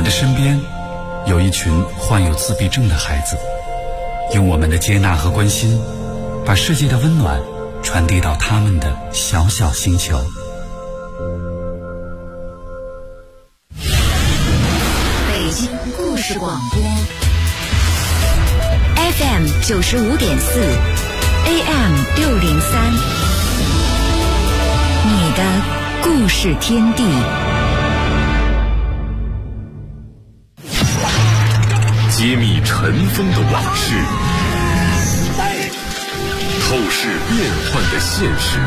的身边有一群患有自闭症的孩子，用我们的接纳和关心，把世界的温暖传递到他们的小小星球。 北京故事广播 FM 95.4 AM 603，你的故事天地。 揭秘尘封的往事，透视变幻的现实，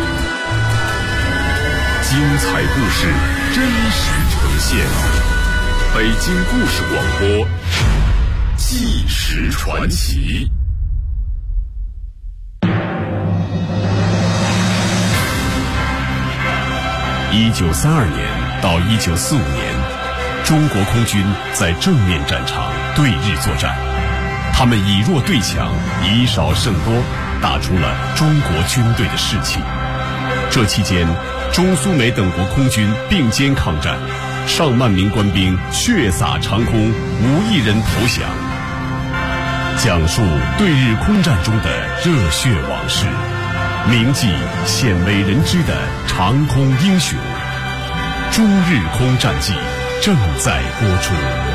精彩故事真实呈现。北京故事广播，纪实传奇。1932年到1945年，中国空军在正面战场对日作战，他们以弱对强，以少胜多，打出了中国军队的士气。这期间，中苏美等国空军并肩抗战，上万名官兵血洒长空，无一人投降。讲述对日空战中的热血往事，铭记鲜为人知的长空英雄。中日空战记正在播出。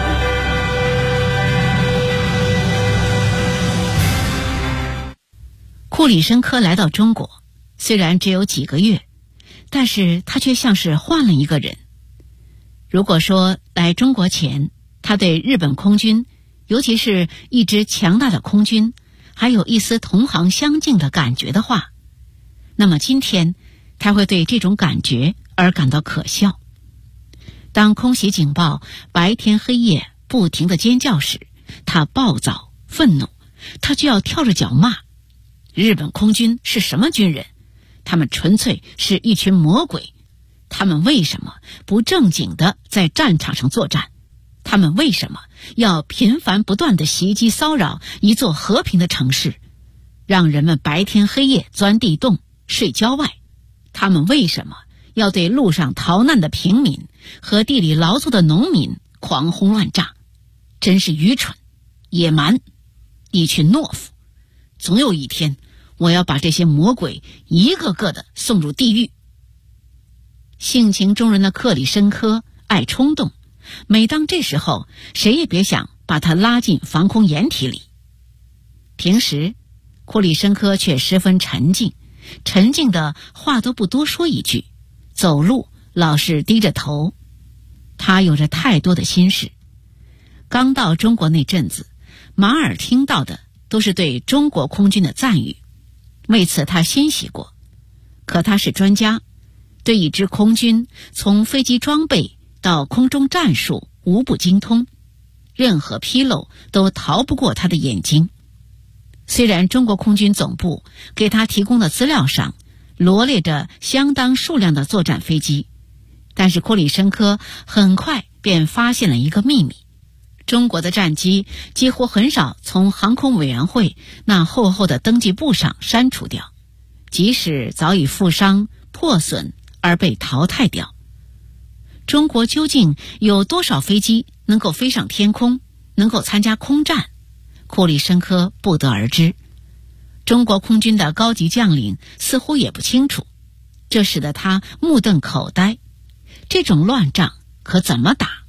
库里申科来到中国，虽然只有几个月，但是他却像是换了一个人。如果说来中国前，他对日本空军，尤其是一支强大的空军，还有一丝同行相敬的感觉的话，那么今天他会对这种感觉而感到可笑。当空袭警报白天黑夜不停地尖叫时，他暴躁愤怒，他就要跳着脚骂日本空军是什么军人，他们纯粹是一群魔鬼，他们为什么不正经地在战场上作战，他们为什么要频繁不断地袭击骚扰一座和平的城市，让人们白天黑夜钻地洞睡郊外，他们为什么要对路上逃难的平民和地里劳作的农民狂轰乱炸，真是愚蠢野蛮，一群懦夫。总有一天，我要把这些魔鬼一个个的送入地狱。性情中人的克里申科爱冲动，每当这时候，谁也别想把他拉进防空掩体里。平时库里申科却十分沉静的话都不多说一句，走路老是低着头。他有着太多的心事。刚到中国那阵子，马尔听到的都是对中国空军的赞誉，为此他欣喜过。可他是专家，对一支空军从飞机装备到空中战术无不精通，任何纰漏都逃不过他的眼睛。虽然中国空军总部给他提供的资料上罗列着相当数量的作战飞机，但是库里申科很快便发现了一个秘密：中国的战机几乎很少从航空委员会那厚厚的登记簿上删除掉，即使早已负伤破损而被淘汰掉。中国究竟有多少飞机能够飞上天空，能够参加空战？库里申科不得而知。中国空军的高级将领似乎也不清楚，这使得他目瞪口呆。这种乱仗可怎么打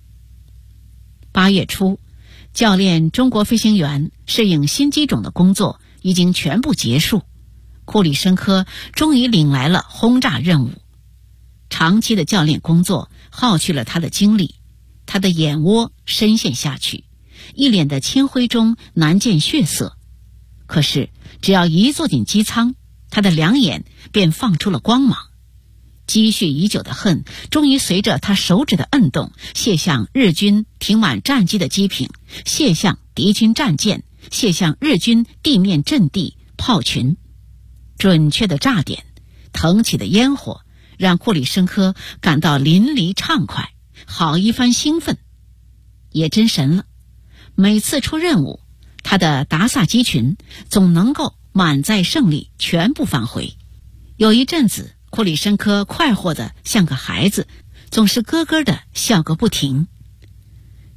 ？8月初，教练中国飞行员适应新机种的工作已经全部结束，库里申科终于领来了轰炸任务。长期的教练工作耗去了他的精力，他的眼窝深陷下去，一脸的青灰中难见血色。可是只要一坐进机舱，他的两眼便放出了光芒。积蓄已久的恨终于随着他手指的摁动泻向日军停满战机的机坪，泻向敌军战舰，泻向日军地面阵地炮群。准确的炸点，腾起的烟火，让库里申科感到淋漓畅快，好一番兴奋。也真神了，每次出任务，他的达萨机群总能够满载胜利全部返回。有一阵子，库里申科快活得像个孩子，总是咯咯地笑个不停。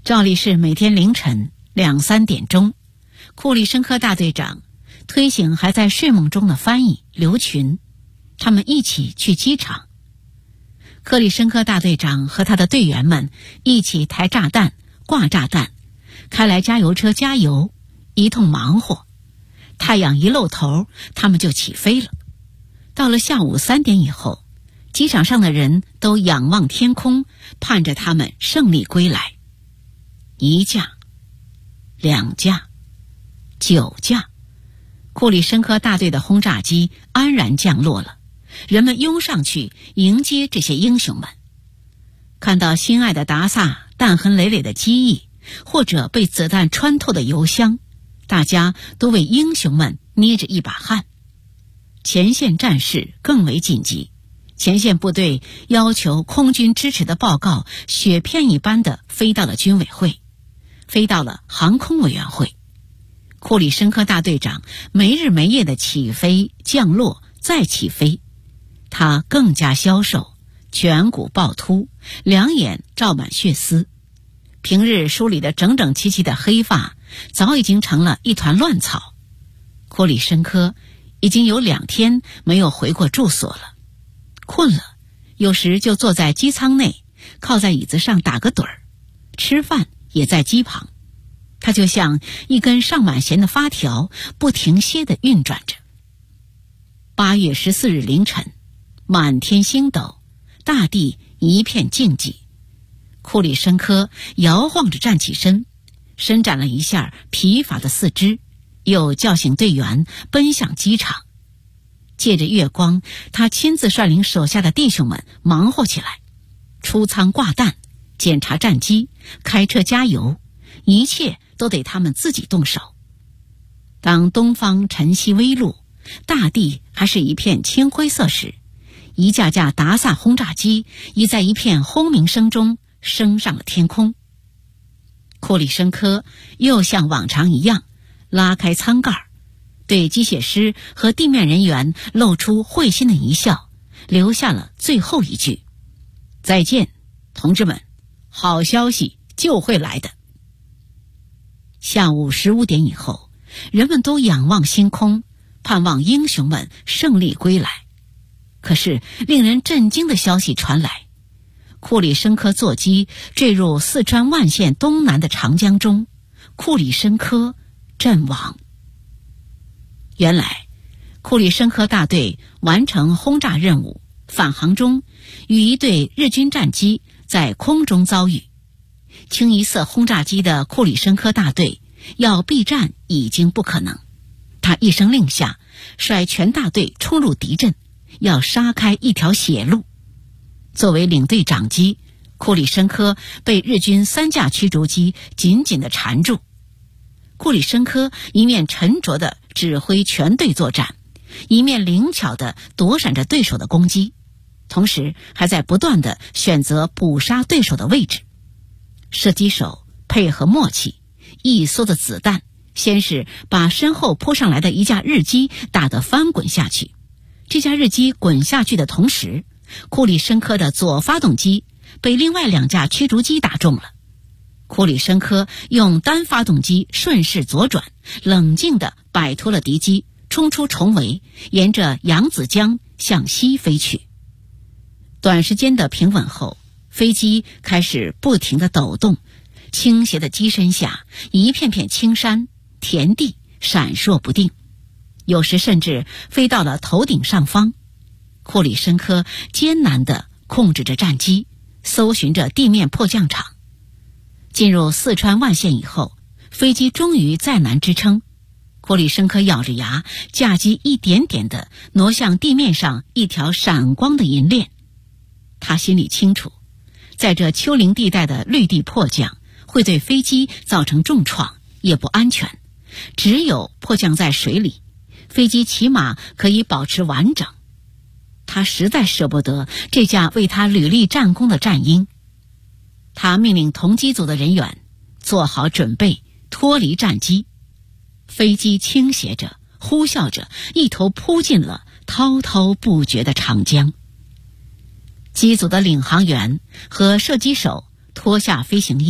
照例是每天凌晨2、3点钟，库里申科大队长推醒还在睡梦中的翻译刘群，他们一起去机场。克里申科大队长和他的队员们一起抬炸弹、挂炸弹，开来加油车加油，一通忙活。太阳一露头，他们就起飞了。到了下午3点以后，机场上的人都仰望天空，盼着他们胜利归来。1架、2架、9架，库里申科大队的轰炸机安然降落了。人们拥上去迎接这些英雄们。看到心爱的达萨弹痕累累的机翼，或者被子弹穿透的油箱，大家都为英雄们捏着一把汗。前线战事更为紧急，前线部队要求空军支持的报告雪片一般的飞到了军委会，飞到了航空委员会。库里申科大队长没日没夜的起飞、降落、再起飞。他更加消瘦，颧骨暴突，两眼罩满血丝，平日梳理的整整齐齐的黑发早已经成了一团乱草。库里申科已经有2天没有回过住所了，困了，有时就坐在机舱内，靠在椅子上打个盹儿，吃饭也在机旁。他就像一根上满弦的发条，不停歇地运转着。8月14日凌晨，满天星斗，大地一片静寂。库里申科摇晃着站起身，伸展了一下疲乏的四肢，又叫醒队员奔向机场。借着月光，他亲自率领手下的弟兄们忙活起来，出舱挂弹，检查战机，开车加油，一切都得他们自己动手。当东方晨曦微露，大地还是一片青灰色时，一架架达萨轰炸机已在一片轰鸣声中升上了天空。库里申科又像往常一样拉开舱盖，对机械师和地面人员露出会心的一笑，留下了最后一句：再见，同志们，好消息就会来的。下午15点以后，人们都仰望星空，盼望英雄们胜利归来。可是令人震惊的消息传来，库里申科座机坠入四川万县东南的长江中，库里申科阵亡。原来库里申科大队完成轰炸任务返航中，与一队日军战机在空中遭遇。清一色轰炸机的库里申科大队要避战已经不可能，他一声令下，率全大队冲入敌阵，要杀开一条血路。作为领队长机，库里申科被日军3架驱逐机紧紧地缠住。库里申科一面沉着地指挥全队作战，一面灵巧地躲闪着对手的攻击，同时还在不断地选择捕杀对手的位置。射击手配合默契，一梭的子弹先是把身后扑上来的一架日机打得翻滚下去。这架日机滚下去的同时，库里申科的左发动机被另外2架驱逐机打中了。库里申科用单发动机顺势左转，冷静地摆脱了敌机，冲出重围，沿着扬子江向西飞去。短时间的平稳后，飞机开始不停地抖动，倾斜的机身下，一片片青山、田地闪烁不定，有时甚至飞到了头顶上方。库里申科艰难地控制着战机，搜寻着地面迫降场。进入四川万县以后，飞机终于再难支撑。库里申科咬着牙，驾机一点点地挪向地面上一条闪光的银链。他心里清楚，在这丘陵地带的绿地迫降会对飞机造成重创，也不安全。只有迫降在水里，飞机起码可以保持完整。他实在舍不得这架为他屡立战功的战鹰。他命令同机组的人员做好准备，脱离战机。飞机倾斜着，呼啸着，一头扑进了滔滔不绝的长江。机组的领航员和射击手脱下飞行衣，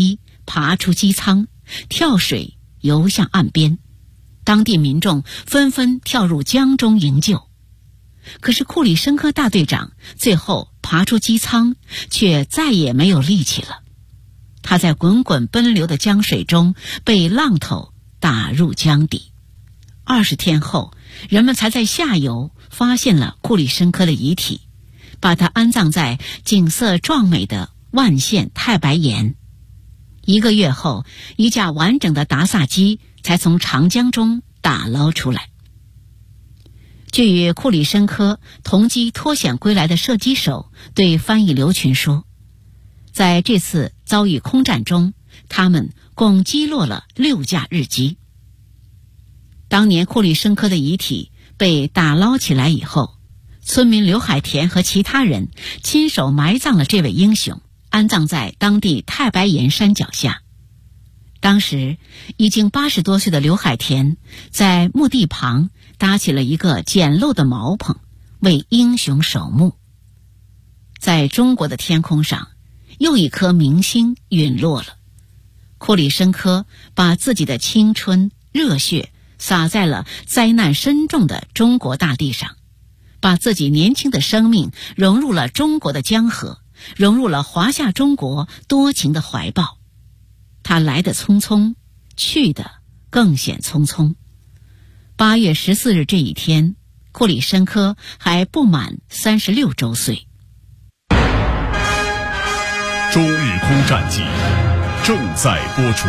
爬出机舱，跳水游向岸边，当地民众纷纷跳入江中营救。可是库里申科大队长最后爬出机舱，却再也没有力气了。他在滚滚奔流的江水中被浪头打入江底。20天后，人们才在下游发现了库里申科的遗体，把他安葬在景色壮美的万县太白岩。1个月后，一架完整的达萨机才从长江中打捞出来。据与库里申科同机脱险归来的射击手对翻译刘群说，在这次遭遇空战中，他们共击落了6架日机。当年库里申科的遗体被打捞起来以后，村民刘海田和其他人亲手埋葬了这位英雄，安葬在当地太白岩山脚下。当时已经80多岁的刘海田在墓地旁搭起了一个简陋的茅棚，为英雄守墓。在中国的天空上，又一颗明星陨落了。库里申科把自己的青春热血洒在了灾难深重的中国大地上，把自己年轻的生命融入了中国的江河，融入了华夏中国多情的怀抱。他来得匆匆，去得更显匆匆。8月14日这一天，库里申科还不满36周岁。 中日空战记正在播出。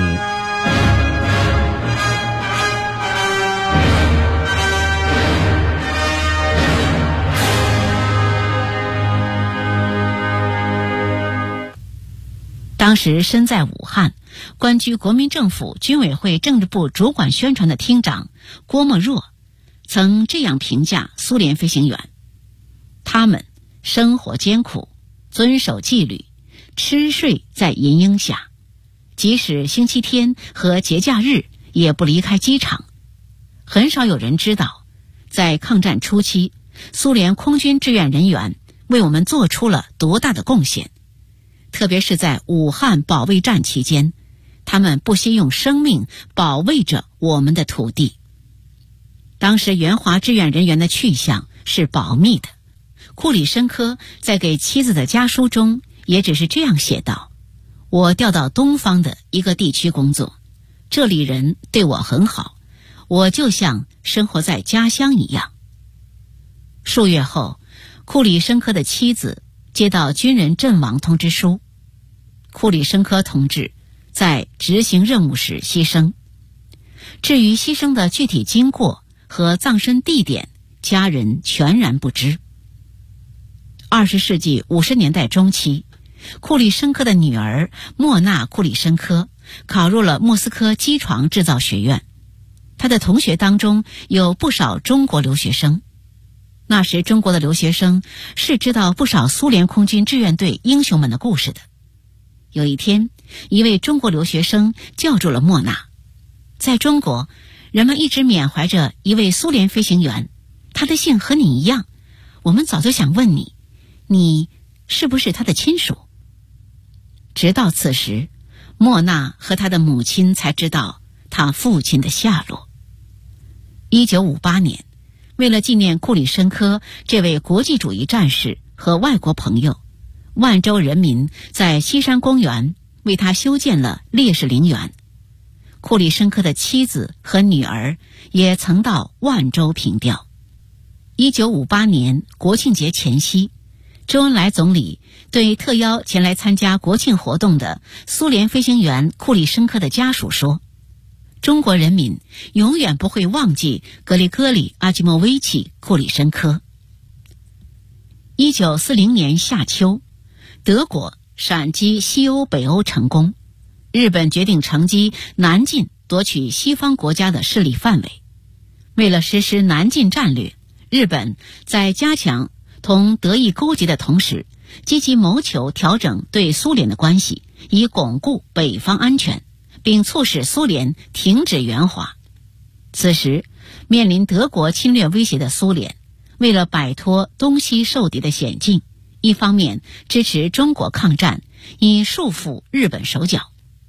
当时身在武汉，官居国民政府军委会政治部主管宣传的厅长郭沫若曾这样评价苏联飞行员：他们生活艰苦，遵守纪律，吃睡在营鹰下，即使星期天和节假日也不离开机场。很少有人知道，在抗战初期，苏联空军志愿人员为我们做出了多大的贡献。特别是在武汉保卫战期间，他们不惜用生命保卫着我们的土地。当时援华志愿人员的去向是保密的，库里申科在给妻子的家书中也只是这样写道：我调到东方的一个地区工作，这里人对我很好，我就像生活在家乡一样。数月后，库里申科的妻子接到军人阵亡通知书，库里申科同志在执行任务时牺牲。至于牺牲的具体经过和葬身地点，家人全然不知。20世纪50年代中期，库里申科的女儿莫娜·库里申科考入了莫斯科机床制造学院，她的同学当中有不少中国留学生。那时中国的留学生是知道不少苏联空军志愿队英雄们的故事的。有一天，一位中国留学生叫住了莫娜。在中国，人们一直缅怀着一位苏联飞行员，他的姓和你一样，我们早就想问你，你是不是他的亲属？直到此时，莫娜和他的母亲才知道他父亲的下落。1958年，为了纪念库里申科这位国际主义战士和外国朋友，万州人民在西山公园为他修建了烈士陵园。库里申科的妻子和女儿也曾到万州凭吊。1958年国庆节前夕，周恩来总理对特邀前来参加国庆活动的苏联飞行员库里申科的家属说，中国人民永远不会忘记格里戈里·阿基莫维奇·库里申科。1940年夏秋，德国闪击西欧、北欧成功，日本决定乘机南进，夺取西方国家的势力范围。为了实施南进战略，日本在加强同德意勾结的同时，积极谋求调整对苏联的关系，以巩固北方安全，并促使苏联停止援华。此时，面临德国侵略威胁的苏联，为了摆脱东西受敌的险境，一方面支持中国抗战，以束缚日本手脚；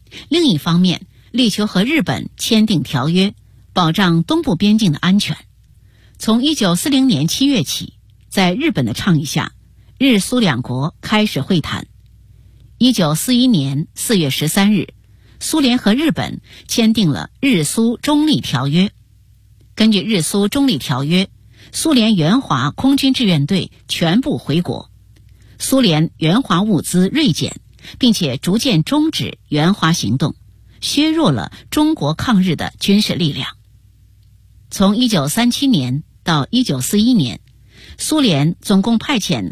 另一方面，力求和日本签订条约，保障东部边境的安全。从1940年7月起，在日本的倡议下，日苏两国开始会谈。1941年4月13日，苏联和日本签订了日苏中立条约。根据日苏中立条约，苏联援华空军志愿队全部回国，苏联援华物资锐减，并且逐渐终止援华行动，削弱了中国抗日的军事力量。从1937年到1941年，苏联总共派遣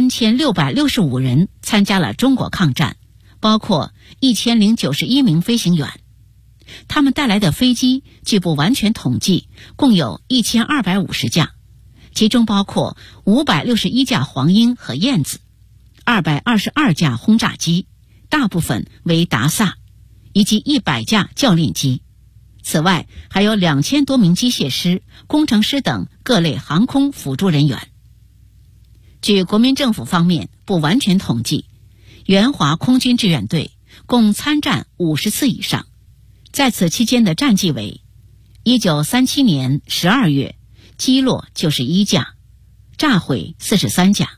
3665人参加了中国抗战，包括1091名飞行员。他们带来的飞机据不完全统计，共有1250架，其中包括561架黄鹰和燕子，222架轰炸机，大部分为达萨，以及100架教练机。此外，还有2000多名机械师、工程师等各类航空辅助人员。据国民政府方面不完全统计，援华空军志愿队共参战50次以上，在此期间的战绩为：1937年12月击落91架，炸毁43架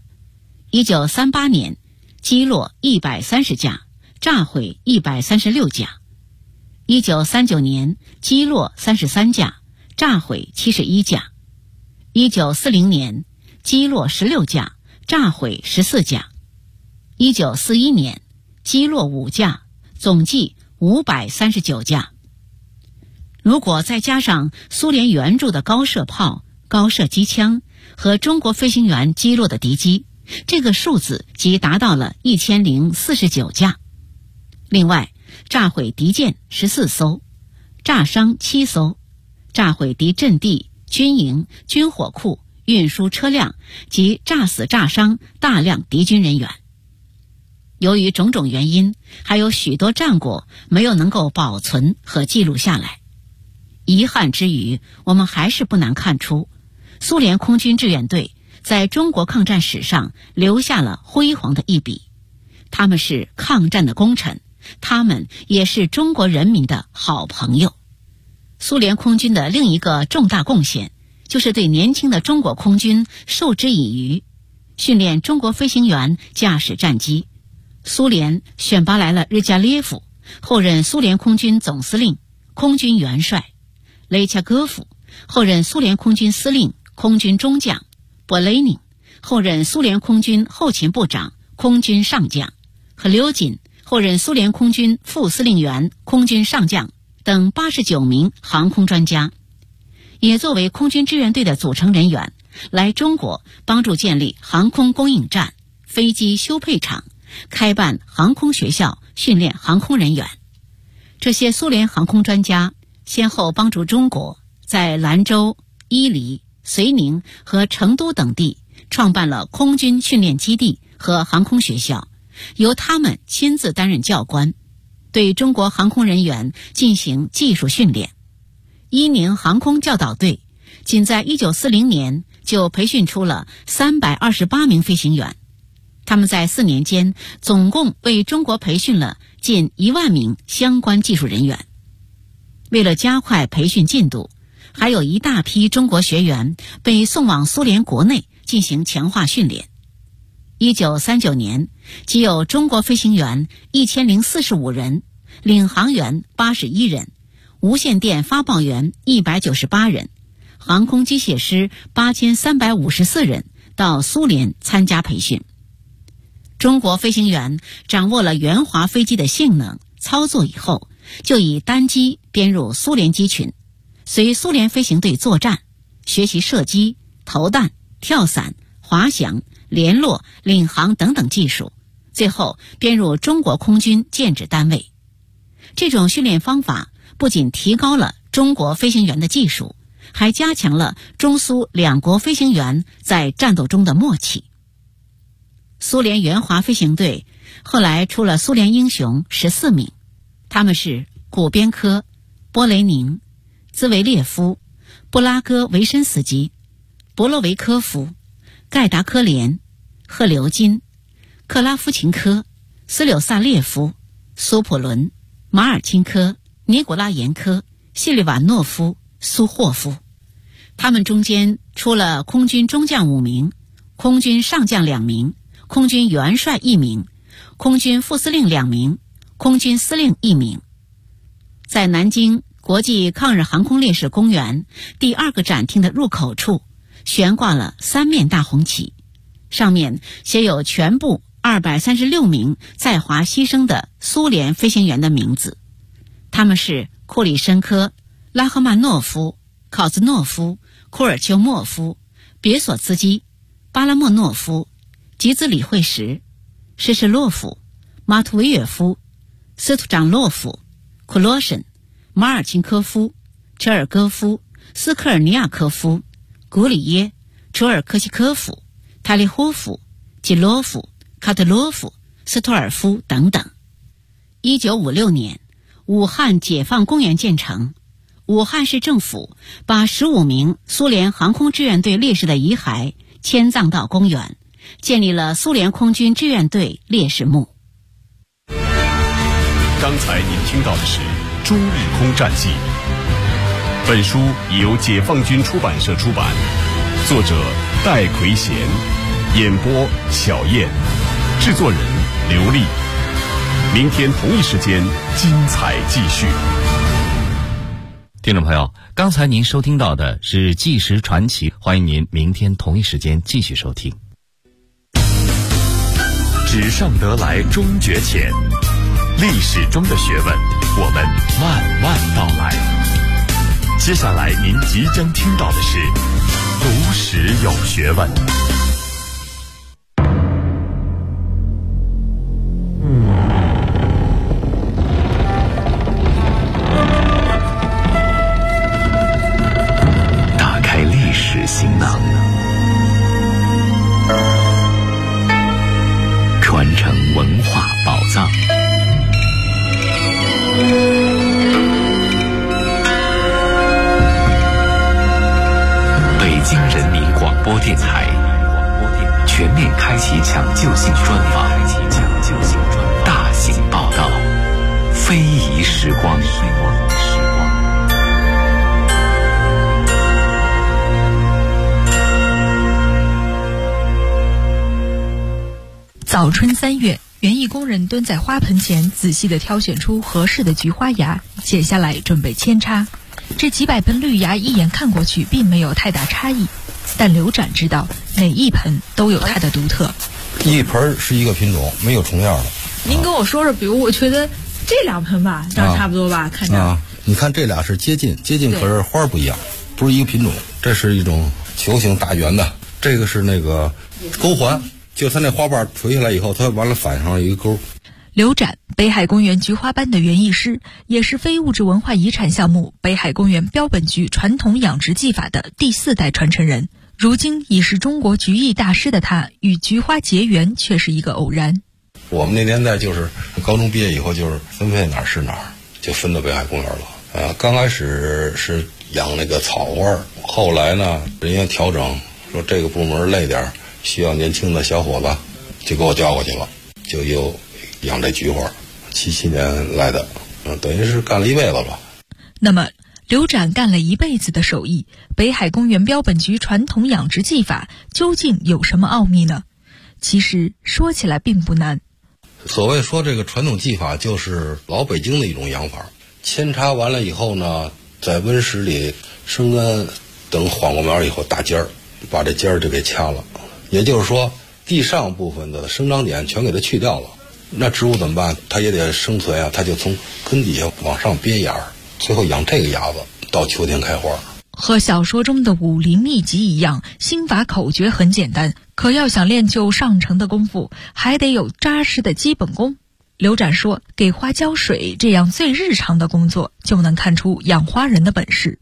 ；1938年击落130架，炸毁136架；1939年击落33架，炸毁71架；1940年击落16架，炸毁14架；1941年击落5架，总计539架。如果再加上苏联援助的高射炮、高射机枪和中国飞行员击落的敌机，这个数字即达到了1049架。另外，炸毁敌舰14艘，炸伤7艘，炸毁敌阵地、军营、军火库、运输车辆及炸死炸伤大量敌军人员。由于种种原因，还有许多战果没有能够保存和记录下来。遗憾之余，我们还是不难看出，苏联空军志愿队在中国抗战史上留下了辉煌的一笔。他们是抗战的功臣，他们也是中国人民的好朋友。苏联空军的另一个重大贡献，就是对年轻的中国空军授之以渔，训练中国飞行员驾驶战机。苏联选拔来了日加列夫，后任苏联空军总司令、空军元帅；雷恰戈夫，后任苏联空军司令、空军中将；波雷宁，后任苏联空军后勤部长、空军上将；和刘瑾，后任苏联空军副司令员、空军上将等89名航空专家，也作为空军志愿队的组成人员，来中国帮助建立航空供应站、飞机修配厂，开办航空学校，训练航空人员。这些苏联航空专家先后帮助中国在兰州、伊犁、绥宁和成都等地创办了空军训练基地和航空学校，由他们亲自担任教官，对中国航空人员进行技术训练。伊宁航空教导队仅在1940年就培训出了328名飞行员，他们在4年间总共为中国培训了近1万名相关技术人员。为了加快培训进度，还有一大批中国学员被送往苏联国内进行强化训练。1939年，即有中国飞行员1045人，领航员81人，无线电发报员198人，航空机械师8354人到苏联参加培训。中国飞行员掌握了援华飞机的性能、操作以后，就以单机编入苏联机群，随苏联飞行队作战，学习射击、投弹、跳伞、滑翔、联络、领航等等技术，最后编入中国空军建制单位。这种训练方法不仅提高了中国飞行员的技术，还加强了中苏两国飞行员在战斗中的默契。苏联援华飞行队后来出了苏联英雄14名，他们是古边科、波雷宁、兹维列夫、布拉戈维申斯基、博洛维科夫、盖达科连、赫留金、克拉夫琴科、斯柳萨列夫、苏普伦、 马尔钦科、尼古拉延科、谢利瓦诺夫、苏霍夫。他们中间出了空军中将5名，空军上将2名，空军元帅1名，空军副司令2名，空军司令1名。在南京国际抗日航空烈士公园第2个展厅的入口处悬挂了3面大红旗，上面写有全部236名在华牺牲的苏联飞行员的名字。他们是库里申科、拉赫曼诺夫、考兹诺夫、库尔丘莫夫、别索茨基、巴拉莫诺夫、吉兹里会什、施什洛夫、马图维约夫、斯图长洛夫、库罗申、马尔钦科夫、车尔戈夫、斯科尔尼亚科夫、古里耶、楚尔科西科夫、塔利霍夫、基洛夫、卡特洛夫、斯托尔夫等等。1956年，武汉解放公园建成，武汉市政府把15名苏联航空志愿队烈士的遗骸迁葬到公园，建立了苏联空军志愿队烈士墓。 刚才您听到的是《中日空战记》，本书由解放军出版社出版，作者戴奎贤，演播小燕，制作人刘丽。明天同一时间精彩继续。 听众朋友，刚才您收听到的是《纪实传奇》，欢迎您明天同一时间继续收听。 纸上得来终觉浅，历史中的学问，我们慢慢道来。接下来您即将听到的是读史有学问。打开历史行囊，传承文化宝藏。北京人民广播电台全面开启抢救性专访，大型报道，非遗时光。 早春3月，园艺工人蹲在花盆前，仔细地挑选出合适的菊花芽，剪下来准备扦插。这几百盆绿芽一眼看过去并没有太大差异，但刘展知道每一盆都有它的独特。 一盆是一个品种，没有重样的。 您跟我说说，比如我觉得这2盆吧，长差不多吧，看着。 你看这俩是接近，可是花不一样，不是一个品种。这是一种球形大圆的，这个是那个钩环。就它那花瓣垂下来以后，它完了反上一个钩。 刘展，北海公园菊花班的园艺师，也是非物质文化遗产项目北海公园标本菊传统养殖技法的第4代传承人。如今已是中国菊艺大师的他，与菊花结缘却是一个偶然。 我们那年代就是高中毕业以后，就是分配哪儿是哪儿，就分到北海公园了。刚开始是养那个草花，后来呢，人家调整说这个部门累点，需要年轻的小伙子，就给我调过去了，就又养这菊花。77年来的，等于是干了一辈子了。 那么刘展干了一辈子的手艺，北海公园标本菊传统养殖技法究竟有什么奥秘呢？其实说起来并不难。 所谓说这个传统技法，就是老北京的一种养法。扦插完了以后呢，在温室里生根，等缓过苗以后打尖儿，把这尖儿就给掐了。也就是说，地上部分的生长点全给它去掉了。那植物怎么办？它也得生存啊，它就从根底下往上憋芽，最后养这个芽子，到秋天开花。 和小说中的武林秘籍一样，心法口诀很简单，可要想练就上乘的功夫，还得有扎实的基本功。刘展说，给花浇水这样最日常的工作，就能看出养花人的本事。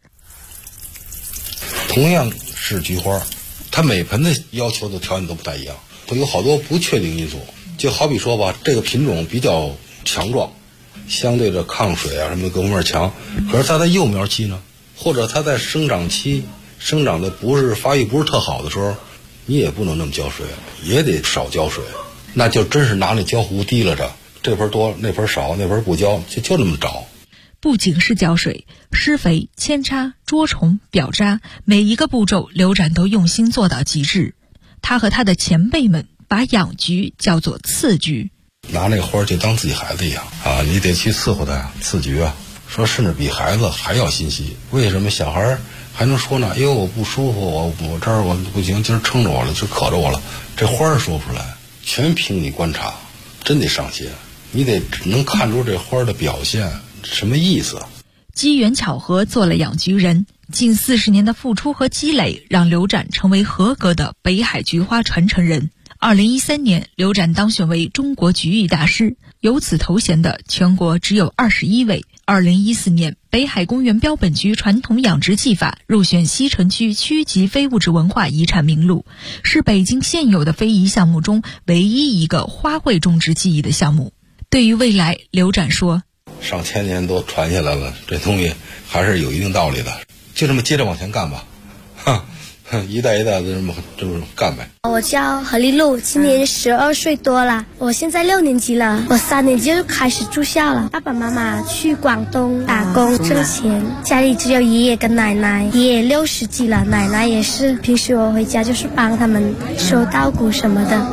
同样是菊花，它每盆的要求的条件都不太一样，都有好多不确定因素。就好比说吧，这个品种比较强壮，相对的抗水啊什么各方面强，可是它在幼苗期呢，或者它在生长期生长的发育不是特好的时候，你也不能那么浇水，也得少浇水，那就真是拿那浇壶提拉着， 这盆多那盆少，那盆不浇，就这么找。 不仅是浇水、施肥、扦插、捉虫、表渣，每一个步骤刘展都用心做到极致。他和他的前辈们把养菊叫做刺菊， 拿那个花就当自己孩子一样啊，你得去伺候他呀，刺菊啊，说甚至比孩子还要心细。为什么小孩还能说呢？哎呦，我不舒服，我这儿我不行，今儿撑着我了，就渴着我了。这花儿说不出来，全凭你观察，真得上心，你得能看出这花的表现什么意思。 机缘巧合做了养菊人，近40年的付出和积累让刘展成为合格的北海菊花传承人。2013年，刘展当选为中国菊艺大师，有此头衔的全国只有21位。2014年，北海公园标本菊传统养殖技法入选西城区区级非物质文化遗产名录，是北京现有的非遗项目中唯一一个花卉种植技艺的项目。对于未来，刘展说， 上千年都传下来了，这东西还是有一定道理的，就这么接着往前干吧，一代一代的这么干呗。 我叫何丽露，今年12岁多了，我现在6年级了，我3年级就开始住校了。爸爸妈妈去广东打工挣钱，家里只有爷爷跟奶奶，爷爷60几了，奶奶也是，平时我回家就是帮他们收稻谷什么的。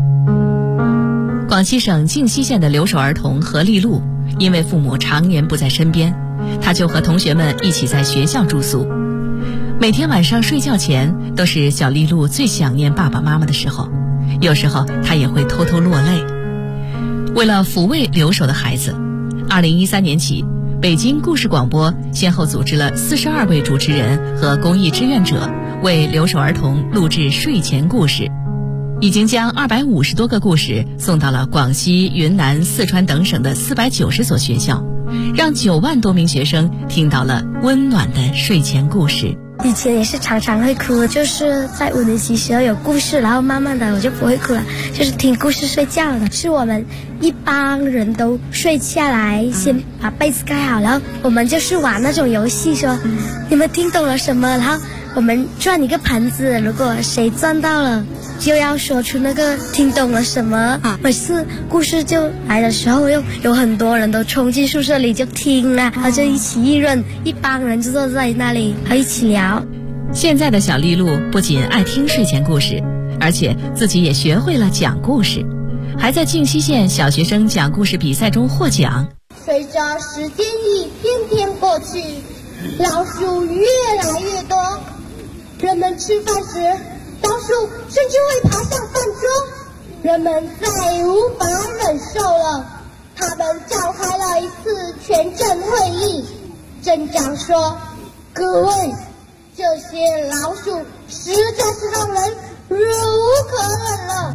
广西省靖西县的留守儿童何丽露，因为父母常年不在身边，他就和同学们一起在学校住宿。每天晚上睡觉前，都是小丽露最想念爸爸妈妈的时候，有时候她也会偷偷落泪。为了抚慰留守的孩子，2013年起，北京故事广播先后组织了42位主持人和公益志愿者，为留守儿童录制睡前故事，已经将250多个故事送到了广西、云南、四川等省的490所学校，让9万多名学生听到了温暖的睡前故事。 以前也是常常会哭，就是在5年级时候有故事，然后慢慢的我就不会哭了，就是听故事睡觉了。是我们一帮人都睡下来，先把被子盖好，然后我们就是玩那种游戏，说你们听懂了什么，然后我们转一个盘子，如果谁转到了就要说出那个听懂了什么。每次故事就来的时候，又有很多人都冲进宿舍里就听啊，然后就一起议论，一帮人就坐在那里和一起聊。 现在的小丽露不仅爱听睡前故事，而且自己也学会了讲故事，还在靖西县小学生讲故事比赛中获奖。 随着时间一天天过去，老鼠越来越多，人们吃饭时老鼠甚至会爬上饭桌，人们再无法忍受了，他们召开了一次全镇会议。镇长说，各位，这些老鼠实在是让人忍无可忍了。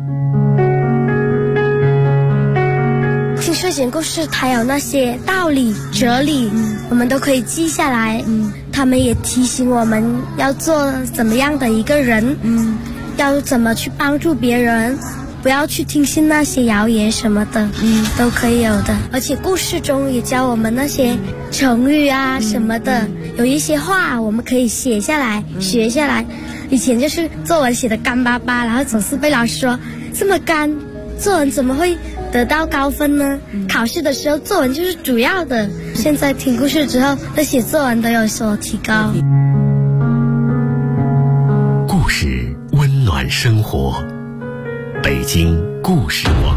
听睡前故事它有那些道理哲理，我们都可以记下来，他们也提醒我们要做怎么样的一个人，要怎么去帮助别人，不要去听信那些谣言什么的，都可以有的。而且故事中也教我们那些成语啊什么的，有一些话我们可以写下来学下来。以前就是作文写的干巴巴，然后总是被老师说这么干，作文怎么会得到高分呢？考试的时候作文就是主要的。现在听故事之后，对写作文都有所提高。 故事温暖生活，北京故事网。